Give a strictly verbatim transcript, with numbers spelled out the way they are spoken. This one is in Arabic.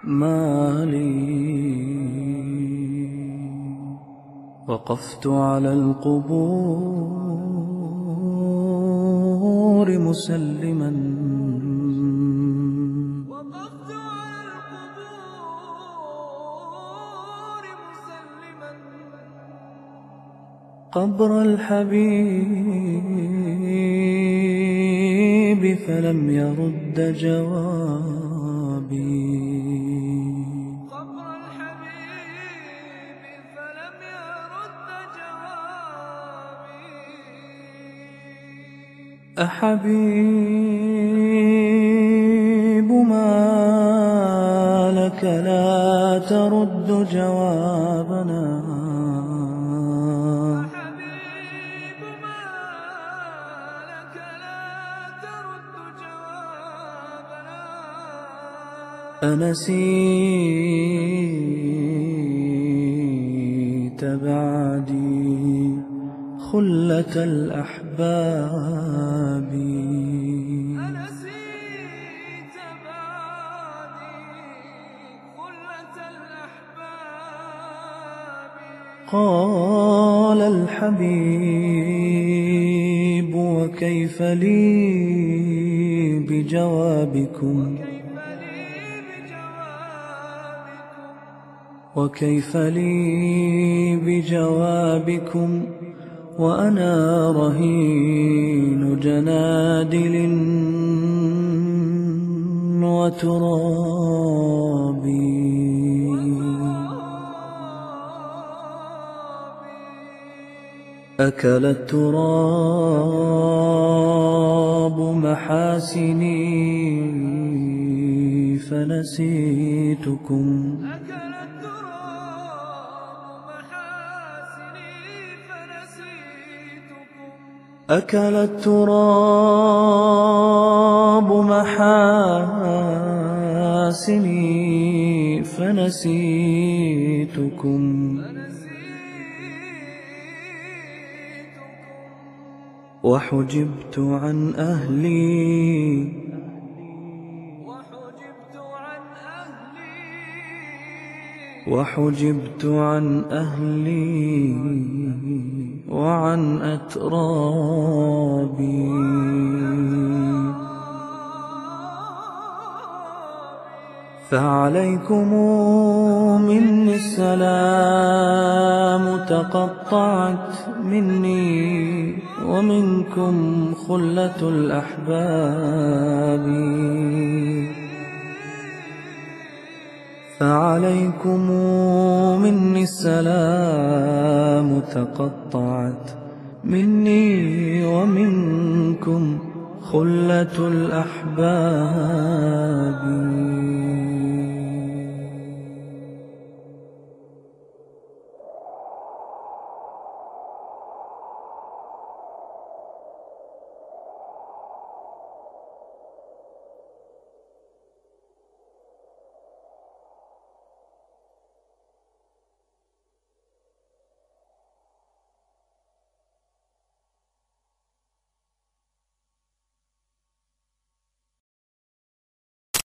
ما لي. وقفت على القبور مسلما قبر الحبيب فلم يرد جوابي. أحبيب ما لك لا ترد جوابنا؟ أنسيت بعدي خلة الأحباب؟ أنسيت بعدي خلة الأحباب. قال الحبيب وكيف لي بجوابكم؟ وكيف لي بجوابكم وأنا رهين جنادل وتراب؟ أكل التراب محاسني فنسيتكم. أكل التراب محاسني فنسيتكم. وحجبت عن أهلي وحجبت عن أهلي وعن أترابي. فعليكم مني السلام تقطعت مني ومنكم خلة الأحباب. فعليكم مني السلام تقطعت مني ومنكم خلة الأحباب.